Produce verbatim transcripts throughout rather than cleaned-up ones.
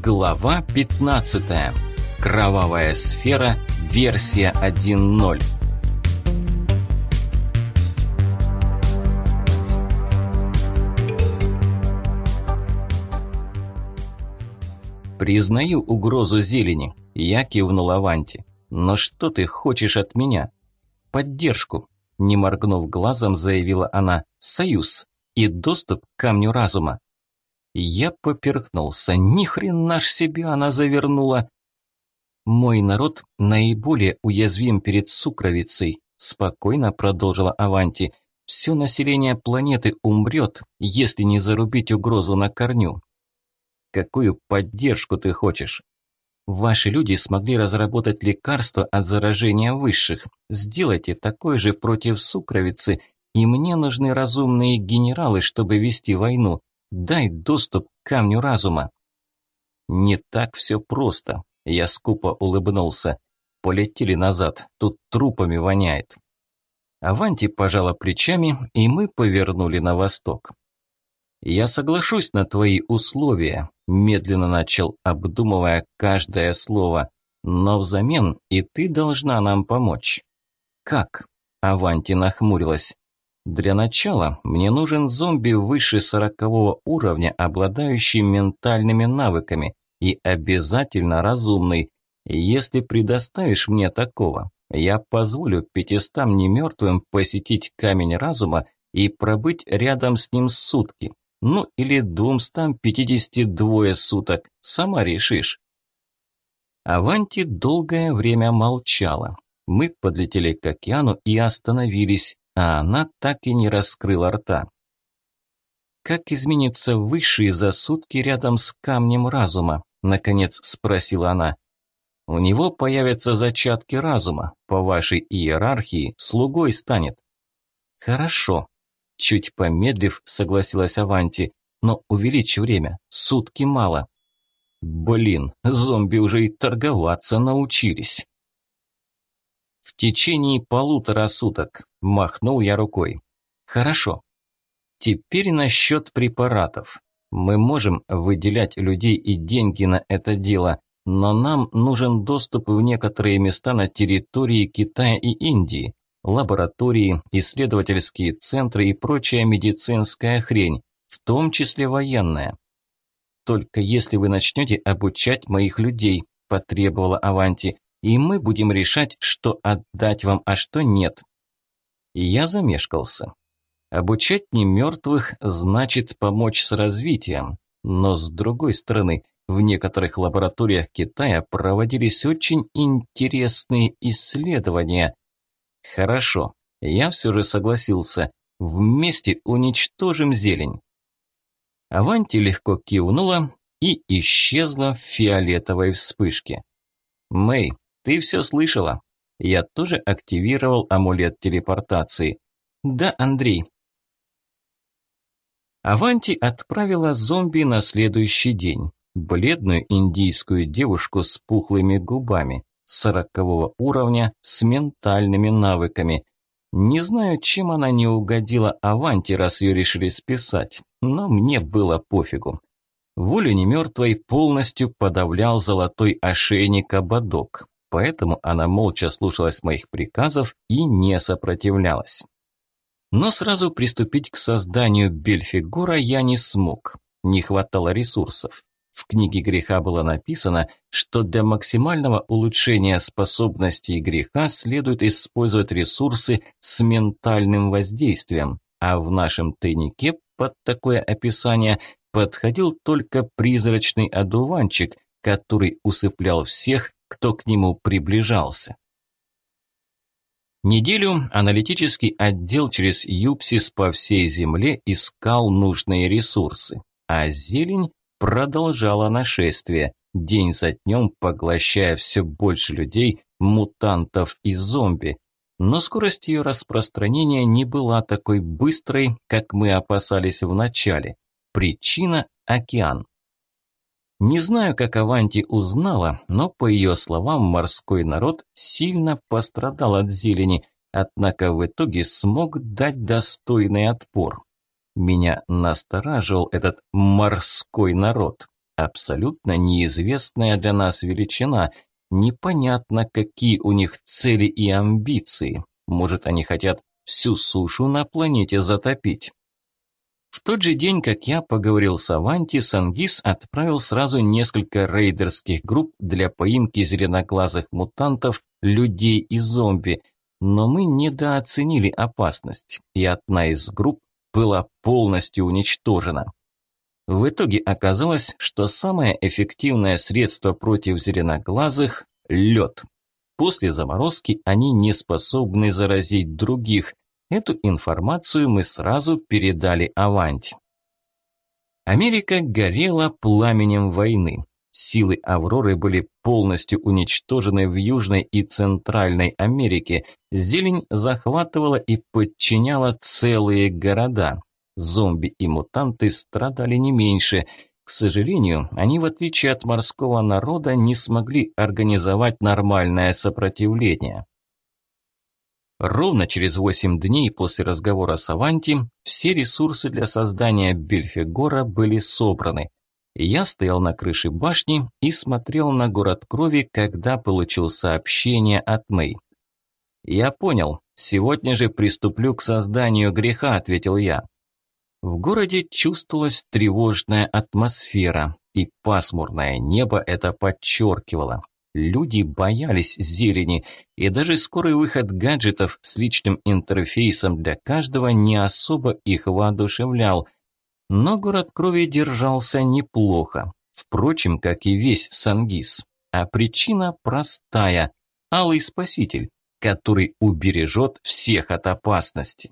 Глава пятнадцатая. Кровавая сфера. Версия один ноль. «Признаю угрозу зелени», – я кивнул Аванти. «Но что ты хочешь от меня?» «Поддержку», – не моргнув глазом, заявила она. «Союз и доступ к камню разума». Я поперхнулся. Ни хрена ж себе она завернула. «Мой народ наиболее уязвим перед сукровицей», – спокойно продолжила Аванти. «Все население планеты умрет, если не зарубить угрозу на корню». «Какую поддержку ты хочешь?» «Ваши люди смогли разработать лекарство от заражения высших. Сделайте такое же против сукровицы, и мне нужны разумные генералы, чтобы вести войну. Дай доступ к камню разума». «Не так все просто», – я скупо улыбнулся. «Полетели назад, тут трупами воняет». Аванти пожала плечами, и мы повернули на восток. «Я соглашусь на твои условия», – медленно начал, обдумывая каждое слово. «Но взамен и ты должна нам помочь». «Как?» – Аванти нахмурилась. «Для начала мне нужен зомби выше сорокового уровня, обладающий ментальными навыками, и обязательно разумный. Если предоставишь мне такого, я позволю пятистам немертвым посетить камень разума и пробыть рядом с ним сутки. Ну или двумстам пятидесяти двое суток, сама решишь». Аванти долгое время молчала. Мы подлетели к океану и остановились, а она так и не раскрыла рта. «Как изменится высший за сутки рядом с камнем разума?» – наконец спросила она. «У него появятся зачатки разума, по вашей иерархии слугой станет». «Хорошо», – чуть помедлив согласилась Аванти, «но увеличь время, сутки мало». «Блин, зомби уже и торговаться научились». «В течение полутора суток», – махнул я рукой. «Хорошо. Теперь насчет препаратов. Мы можем выделять людей и деньги на это дело, но нам нужен доступ в некоторые места на территории Китая и Индии, лаборатории, исследовательские центры и прочая медицинская хрень, в том числе военная. Только если вы начнете обучать моих людей», – потребовала Аванти, – «и мы будем решать, что отдать вам, а что нет». И я замешкался. Обучать немертвых значит помочь с развитием. Но с другой стороны, в некоторых лабораториях Китая проводились очень интересные исследования. Хорошо, я все же согласился. Вместе уничтожим зелень. Аванти легко кивнула и исчезла в фиолетовой вспышке. «Мэй, ты все слышала?» Я тоже активировал амулет телепортации. «Да, Андрей». Аванти отправила зомби на следующий день. Бледную индийскую девушку с пухлыми губами, сорокового уровня, с ментальными навыками. Не знаю, чем она не угодила Аванти, раз ее решили списать, но мне было пофигу. Волю немертвой полностью подавлял золотой ошейник-ободок, поэтому она молча слушалась моих приказов и не сопротивлялась. Но сразу приступить к созданию Бельфигора я не смог, не хватало ресурсов. В книге греха было написано, что для максимального улучшения способностей греха следует использовать ресурсы с ментальным воздействием, а в нашем тайнике под такое описание подходил только призрачный одуванчик, который усыплял всех, кто к нему приближался. Неделю аналитический отдел через Юпсис по всей земле искал нужные ресурсы, а зелень продолжала нашествие, день за днем поглощая все больше людей, мутантов и зомби. Но скорость ее распространения не была такой быстрой, как мы опасались в начале. Причина – океан. Не знаю, как Аванти узнала, но по ее словам морской народ сильно пострадал от зелени, однако в итоге смог дать достойный отпор. Меня настораживал этот морской народ. Абсолютно неизвестная для нас величина. Непонятно, какие у них цели и амбиции. Может, они хотят всю сушу на планете затопить. В тот же день, как я поговорил с Аванти, Сангис отправил сразу несколько рейдерских групп для поимки зеленоглазых мутантов, людей и зомби. Но мы недооценили опасность, и одна из групп была полностью уничтожена. В итоге оказалось, что самое эффективное средство против зеленоглазых – лед. После заморозки они не способны заразить других. Эту информацию мы сразу передали Аванти. Америка горела пламенем войны. Силы Авроры были полностью уничтожены в Южной и Центральной Америке. Зелень захватывала и подчиняла целые города. Зомби и мутанты страдали не меньше. К сожалению, они, в отличие от морского народа, не смогли организовать нормальное сопротивление. Ровно через восемь дней после разговора с Аванти все ресурсы для создания Бельфегора были собраны. Я стоял на крыше башни и смотрел на город крови, когда получил сообщение от Мэй. «Я понял. Сегодня же приступлю к созданию греха», – ответил я. В городе чувствовалась тревожная атмосфера, и пасмурное небо это подчеркивало. Люди боялись зелени, и даже скорый выход гаджетов с личным интерфейсом для каждого не особо их воодушевлял. Но город крови держался неплохо, впрочем, как и весь Сангис. А причина простая – Алый Спаситель, который убережет всех от опасности.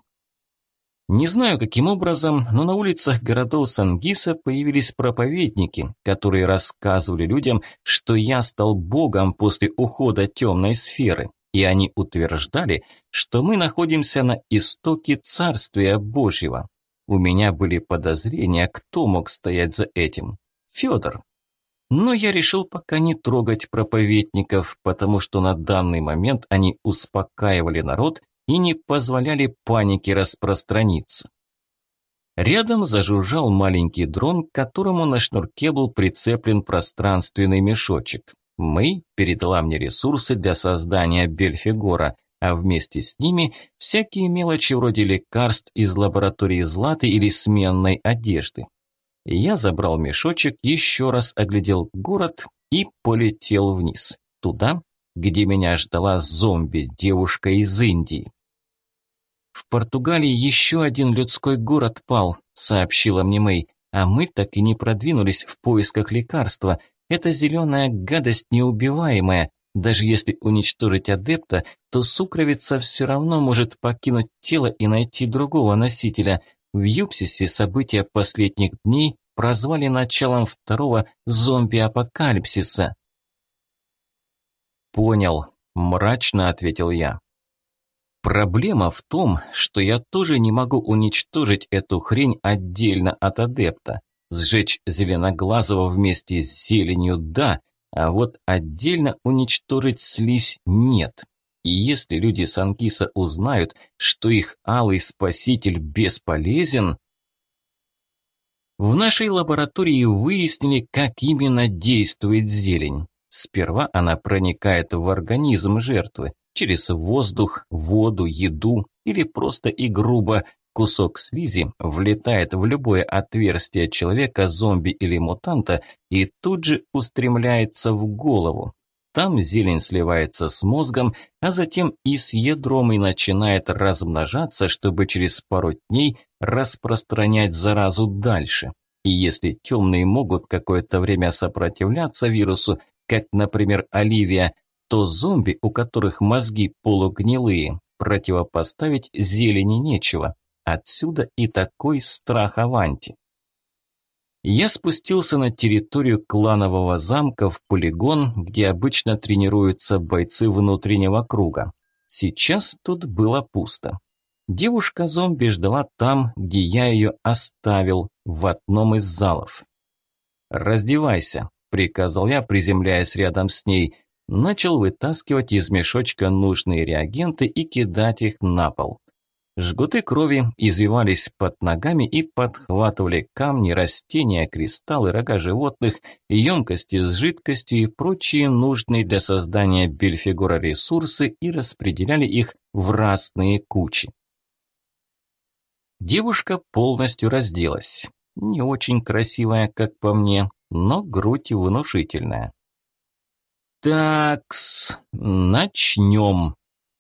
Не знаю, каким образом, но на улицах городов Сангиса появились проповедники, которые рассказывали людям, что я стал богом после ухода темной сферы, и они утверждали, что мы находимся на истоке Царствия Божьего. У меня были подозрения, кто мог стоять за этим. Федор. Но я решил пока не трогать проповедников, потому что на данный момент они успокаивали народ и не позволяли панике распространиться. Рядом зажужжал маленький дрон, к которому на шнурке был прицеплен пространственный мешочек. Мэй передала мне ресурсы для создания Бельфегора, а вместе с ними всякие мелочи вроде лекарств из лаборатории Златы или сменной одежды. Я забрал мешочек, еще раз оглядел город и полетел вниз, туда, где меня ждала зомби-девушка из Индии. «В Португалии еще один людской город пал», – сообщила мне Мэй, «а мы так и не продвинулись в поисках лекарства. Эта зеленая гадость неубиваемая. Даже если уничтожить адепта, то сукровица все равно может покинуть тело и найти другого носителя. В Юпсисе события последних дней прозвали началом второго зомби-апокалипсиса». «Понял», – мрачно ответил я. «Проблема в том, что я тоже не могу уничтожить эту хрень отдельно от адепта. Сжечь зеленоглазого вместе с зеленью – да, а вот отдельно уничтожить слизь – нет. И если люди Сангиса узнают, что их Алый Спаситель бесполезен…» В нашей лаборатории выяснили, как именно действует зелень. Сперва она проникает в организм жертвы. Через воздух, воду, еду или просто и грубо кусок слизи влетает в любое отверстие человека, зомби или мутанта и тут же устремляется в голову. Там зелень сливается с мозгом, а затем и с ядром и начинает размножаться, чтобы через пару дней распространять заразу дальше. И если темные могут какое-то время сопротивляться вирусу, как, например, Оливия, то зомби, у которых мозги полугнилые, противопоставить зелени нечего. Отсюда и такой страх Аванти. Я спустился на территорию кланового замка в полигон, где обычно тренируются бойцы внутреннего круга. Сейчас тут было пусто. Девушка-зомби ждала там, где я ее оставил, в одном из залов. «Раздевайся», – приказал я, приземляясь рядом с ней. Начал вытаскивать из мешочка нужные реагенты и кидать их на пол. Жгуты крови извивались под ногами и подхватывали камни, растения, кристаллы, рога животных, емкости с жидкостью и прочие нужные для создания Бельфегора ресурсы и распределяли их в разные кучи. Девушка полностью разделась. Не очень красивая, как по мне, но грудь внушительная. Такс, начнем.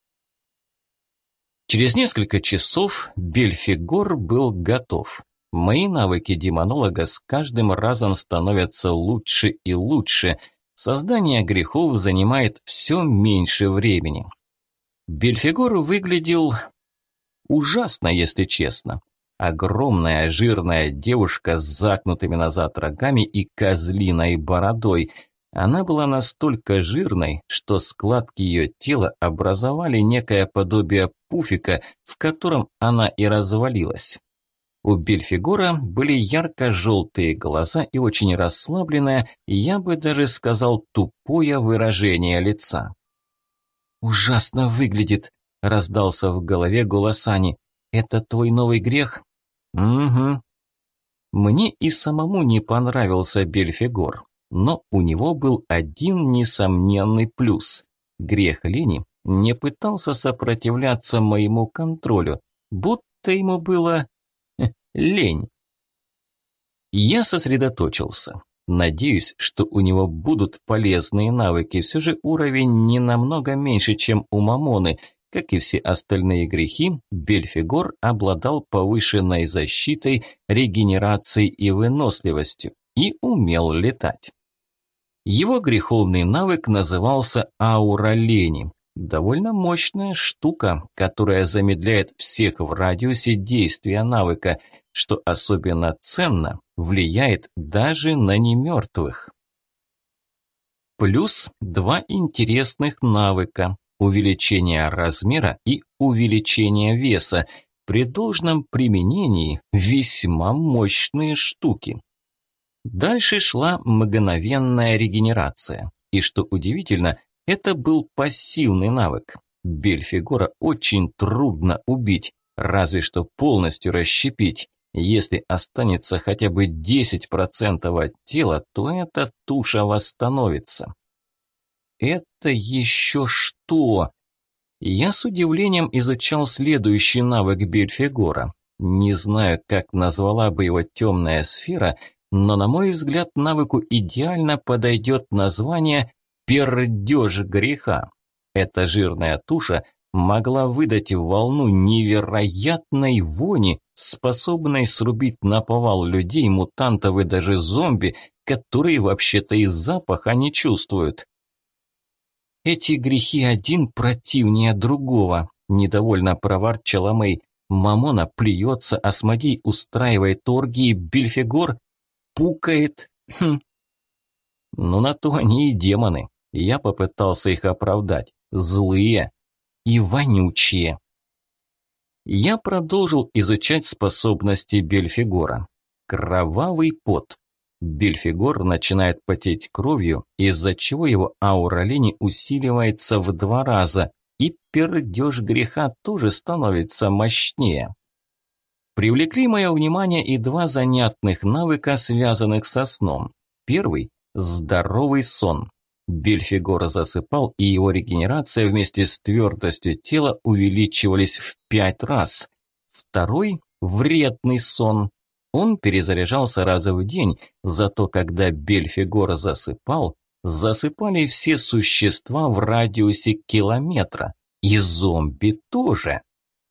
Через несколько часов Бельфегор был готов. Мои навыки демонолога с каждым разом становятся лучше и лучше. Создание грехов занимает все меньше времени. Бельфегор выглядел ужасно, если честно. Огромная жирная девушка с загнутыми назад рогами и козлиной бородой. Она была настолько жирной, что складки ее тела образовали некое подобие пуфика, в котором она и развалилась. У Бельфегора были ярко-желтые глаза и очень расслабленное, я бы даже сказал, тупое выражение лица. «Ужасно выглядит», – раздался в голове голос Ани. «Это твой новый грех?» «Угу». Мне и самому не понравился Бельфегор. Но у него был один несомненный плюс. Грех лени не пытался сопротивляться моему контролю, будто ему было лень. Я сосредоточился. Надеюсь, что у него будут полезные навыки. Все же уровень не намного меньше, чем у Мамоны. Как и все остальные грехи, Бельфегор обладал повышенной защитой, регенерацией и выносливостью и умел летать. Его греховный навык назывался аура лени. Довольно мощная штука, которая замедляет всех в радиусе действия навыка, что особенно ценно, влияет даже на немертвых. Плюс два интересных навыка – увеличение размера и увеличение веса. При должном применении весьма мощные штуки. Дальше шла мгновенная регенерация. И что удивительно, это был пассивный навык. Бельфегора очень трудно убить, разве что полностью расщепить. Если останется хотя бы десять процентов от тела, то эта туша восстановится. Это еще что? Я с удивлением изучал следующий навык Бельфегора. Не знаю, как назвала бы его темная сфера, но, на мой взгляд, навыку идеально подойдет название «пердеж греха». Эта жирная туша могла выдать волну невероятной вони, способной срубить наповал людей, мутантов и даже зомби, которые вообще-то и запаха не чувствуют. «Эти грехи один противнее другого», – недовольно проворчала Мэй. «Мамона плюется, Асмодей устраивает оргии, Бельфегор пукает. Хм. Ну, на то они и демоны. Я попытался их оправдать. Злые и вонючие». Я продолжил изучать способности Бельфегора. Кровавый пот. Бельфегор начинает потеть кровью, из-за чего его аура лени усиливается в два раза, и пердеж греха тоже становится мощнее. Привлекли мое внимание и два занятных навыка, связанных со сном. Первый – здоровый сон. Бельфегор засыпал, и его регенерация вместе с твердостью тела увеличивались в пять раз. Второй – вредный сон. Он перезаряжался раз в день, зато когда Бельфегор засыпал, засыпали все существа в радиусе километра. И зомби тоже.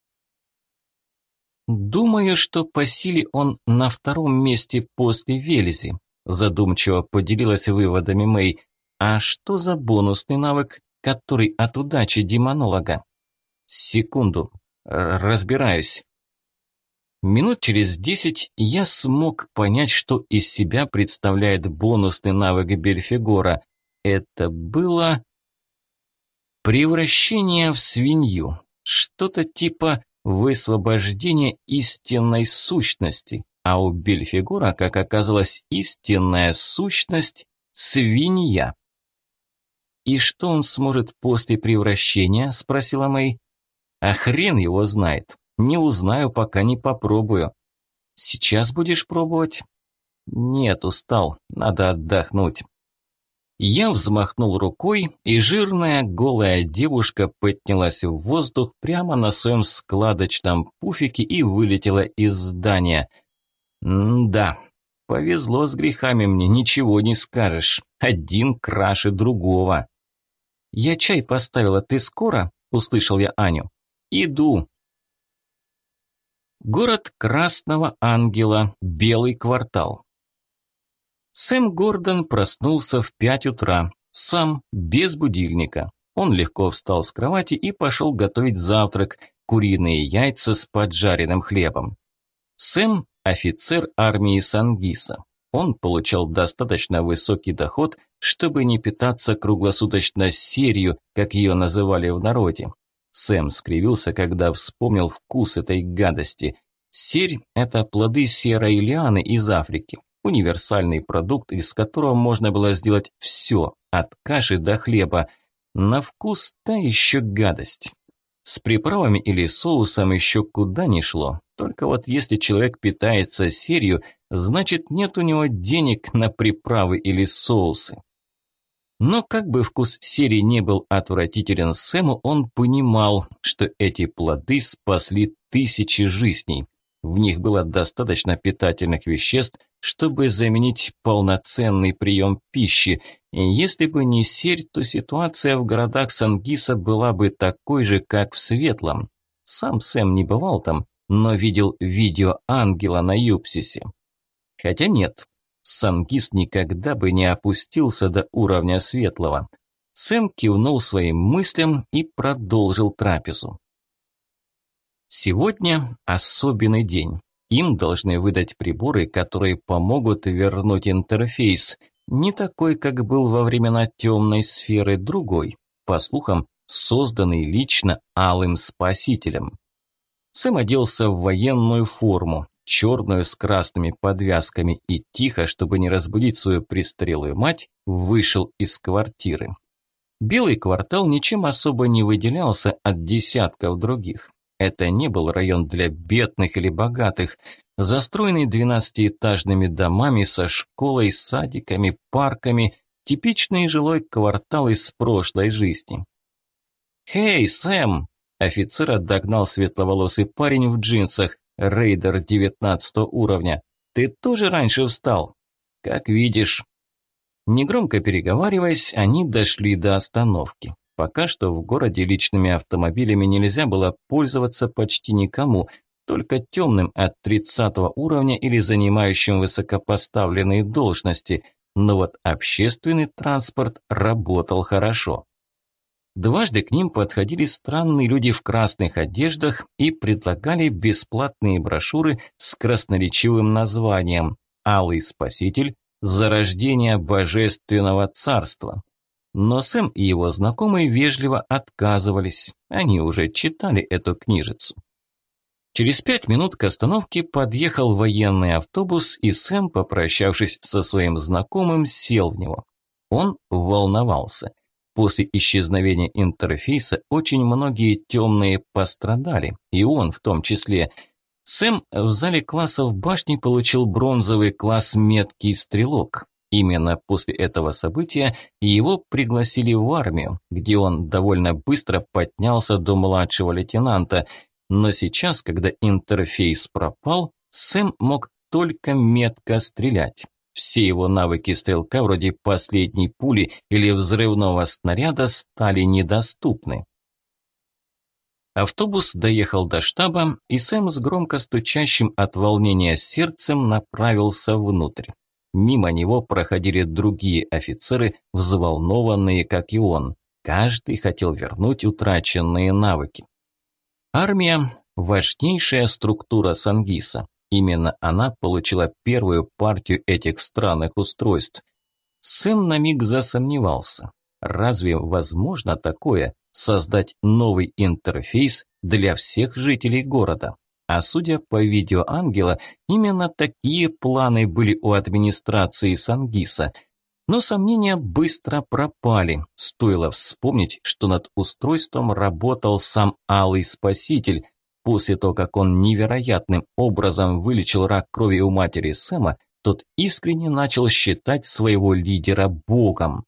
«Думаю, что по силе он на втором месте после Вельзи», задумчиво поделилась выводами Мэй. «А что за бонусный навык, который от удачи демонолога?» «Секунду, разбираюсь». Минут через десять я смог понять, что из себя представляет бонусный навык Бельфегора. Это было превращение в свинью. Что-то типа высвобождения истинной сущности. А у Бельфегора, как оказалось, истинная сущность – свинья. «И что он сможет после превращения?» – спросила Мэй. «А хрен его знает. Не узнаю, пока не попробую. Сейчас будешь пробовать? Нет, устал, надо отдохнуть. Я взмахнул рукой, и жирная голая девушка поднялась в воздух прямо на своем складочном пуфике и вылетела из здания. М-да, повезло с грехами мне, ничего не скажешь. Один краше другого. «Я чай поставила, ты скоро?» – услышал я Аню. «Иду». Город Красного Ангела, Белый квартал. Сэм Гордон проснулся в пять утра, сам, без будильника. Он легко встал с кровати и пошел готовить завтрак – куриные яйца с поджаренным хлебом. Сэм – офицер армии Сангиса. Он получал достаточно высокий доход, чтобы не питаться круглосуточно серью, как ее называли в народе. Сэм скривился, когда вспомнил вкус этой гадости. Серь – это плоды серой лианы из Африки. Универсальный продукт, из которого можно было сделать все, от каши до хлеба. На вкус та еще гадость. С приправами или соусом еще куда ни шло. Только вот если человек питается серью, значит нет у него денег на приправы или соусы. Но как бы вкус серии не был отвратителен Сэму, он понимал, что эти плоды спасли тысячи жизней. В них было достаточно питательных веществ, чтобы заменить полноценный прием пищи. И если бы не серь, то ситуация в городах Сангиса была бы такой же, как в Светлом. Сам Сэм не бывал там, но видел видео ангела на Юпсисе. Хотя нет, Сангис никогда бы не опустился до уровня Светлого. Сэм кивнул своим мыслям и продолжил трапезу. Сегодня особенный день. Им должны выдать приборы, которые помогут вернуть интерфейс. Не такой, как был во времена темной сферы, другой. По слухам, созданный лично Алым Спасителем. Сэм оделся в военную форму, черную с красными подвязками, и тихо, чтобы не разбудить свою престарелую мать, вышел из квартиры. Белый квартал ничем особо не выделялся от десятков других. Это не был район для бедных или богатых, застроенный двенадцатиэтажными домами со школой, садиками, парками, типичный жилой квартал из прошлой жизни. «Хей, Сэм!» – офицера догнал светловолосый парень в джинсах, рейдер девятнадцатого уровня. «Ты тоже раньше встал?» «Как видишь». Негромко переговариваясь, они дошли до остановки. Пока что в городе личными автомобилями нельзя было пользоваться почти никому, только темным от тридцатого уровня или занимающим высокопоставленные должности, но вот общественный транспорт работал хорошо. Дважды к ним подходили странные люди в красных одеждах и предлагали бесплатные брошюры с красноречивым названием «Алый Спаситель. Зарождение Божественного Царства». Но Сэм и его знакомые вежливо отказывались, они уже читали эту книжицу. Через пять минут к остановке подъехал военный автобус, и Сэм, попрощавшись со своим знакомым, сел в него. Он волновался. После исчезновения интерфейса очень многие темные пострадали, и он в том числе. Сэм в зале классов башни получил бронзовый класс «Меткий стрелок». Именно после этого события его пригласили в армию, где он довольно быстро поднялся до младшего лейтенанта. Но сейчас, когда интерфейс пропал, Сэм мог только метко стрелять. Все его навыки стрелка, вроде последней пули или взрывного снаряда, стали недоступны. Автобус доехал до штаба, и Сэм с громко стучащим от волнения сердцем направился внутрь. Мимо него проходили другие офицеры, взволнованные, как и он. Каждый хотел вернуть утраченные навыки. Армия – важнейшая структура Сангиса. Именно она получила первую партию этих странных устройств. Сэм на миг засомневался. Разве возможно такое – создать новый интерфейс для всех жителей города? А судя по видео ангела, именно такие планы были у администрации Сангиса. Но сомнения быстро пропали. Стоило вспомнить, что над устройством работал сам Алый Спаситель. После того, как он невероятным образом вылечил рак крови у матери Сэма, тот искренне начал считать своего лидера богом.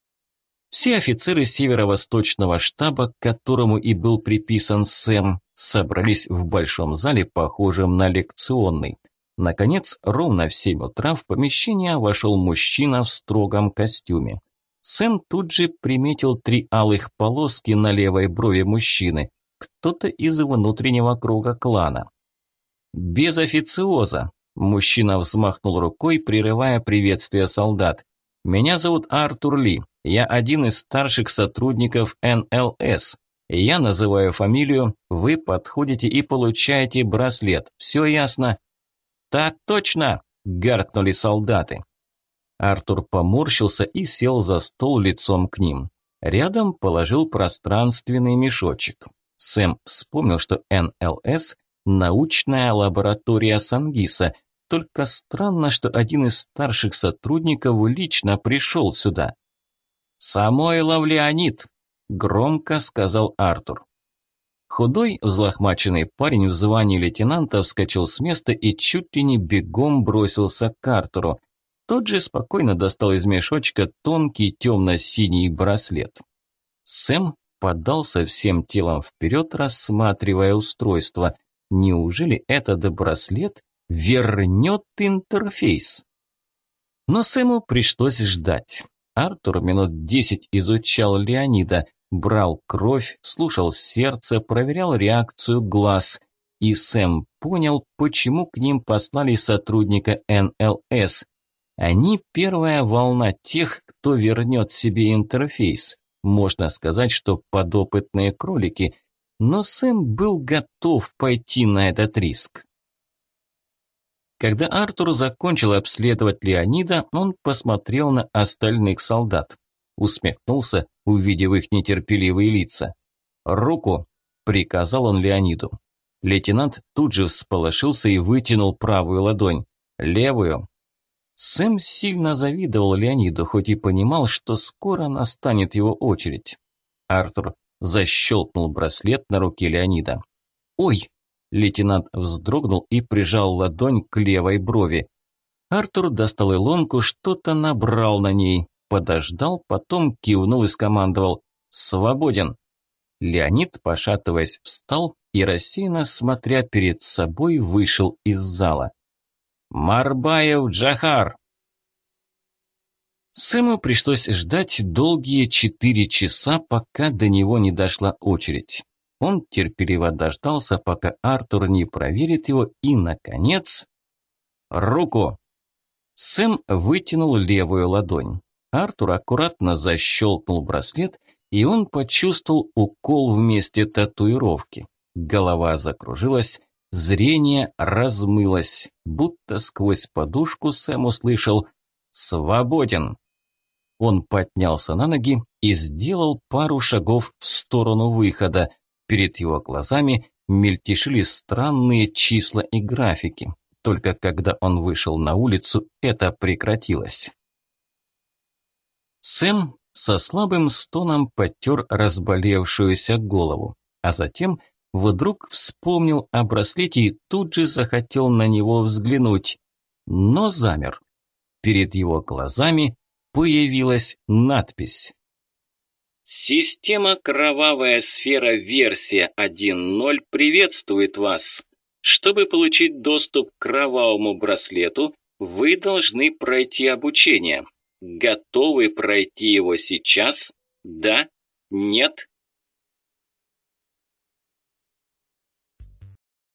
Все офицеры северо-восточного штаба, к которому и был приписан Сэм, собрались в большом зале, похожем на лекционный. Наконец, ровно в семь утра в помещение вошел мужчина в строгом костюме. Сэм тут же приметил три алых полоски на левой брови мужчины. Кто-то из внутреннего круга клана. «Без официоза!» – мужчина взмахнул рукой, прерывая приветствие солдат. «Меня зовут Артур Ли. Я один из старших сотрудников эн эл эс. Я называю фамилию, вы подходите и получаете браслет. Все ясно?» «Так точно!» – гаркнули солдаты. Артур поморщился и сел за стол лицом к ним. Рядом положил пространственный мешочек. Сэм вспомнил, что эн эл эс – научная лаборатория Сангиса. Только странно, что один из старших сотрудников лично пришел сюда. «Самойлов Леонид», – громко сказал Артур. Худой, взлохмаченный парень в звании лейтенанта вскочил с места и чуть ли не бегом бросился к Артуру. Тот же спокойно достал из мешочка тонкий темно-синий браслет. Сэм подался всем телом вперед, рассматривая устройство. Неужели этот браслет вернет интерфейс? Но Сэму пришлось ждать. Артур минут десять изучал Леонида, брал кровь, слушал сердце, проверял реакцию глаз. И Сэм понял, почему к ним послали сотрудника эн эл эс. Они первая волна тех, кто вернет себе интерфейс. Можно сказать, что подопытные кролики. Но Сэм был готов пойти на этот риск. Когда Артур закончил обследовать Леонида, он посмотрел на остальных солдат. Усмехнулся, увидев их нетерпеливые лица. «Руку!» – приказал он Леониду. Лейтенант тут же всполошился и вытянул правую ладонь. «Левую!» Сэм сильно завидовал Леониду, хоть и понимал, что скоро настанет его очередь. Артур защелкнул браслет на руке Леонида. «Ой!» Лейтенант вздрогнул и прижал ладонь к левой брови. Артур достал илонку, что-то набрал на ней, подождал, потом кивнул и скомандовал «Свободен!». Леонид, пошатываясь, встал и, рассеянно смотря перед собой, вышел из зала. «Марбаев Джахар!» Сэму пришлось ждать долгие четыре часа, пока до него не дошла очередь. Он терпеливо дождался, пока Артур не проверит его, и, наконец... «Руку!» Сэм вытянул левую ладонь. Артур аккуратно защелкнул браслет, и он почувствовал укол в месте татуировки. Голова закружилась, зрение размылось, будто сквозь подушку Сэм услышал «Свободен!». Он поднялся на ноги и сделал пару шагов в сторону выхода. Перед его глазами мельтешили странные числа и графики. Только когда он вышел на улицу, это прекратилось. Сэм со слабым стоном потер разболевшуюся голову, а затем вдруг вспомнил о браслете и тут же захотел на него взглянуть, но замер. Перед его глазами появилась надпись. «Система «Кровавая сфера» версия один ноль приветствует вас. Чтобы получить доступ к кровавому браслету, вы должны пройти обучение. Готовы пройти его сейчас? Да? Нет?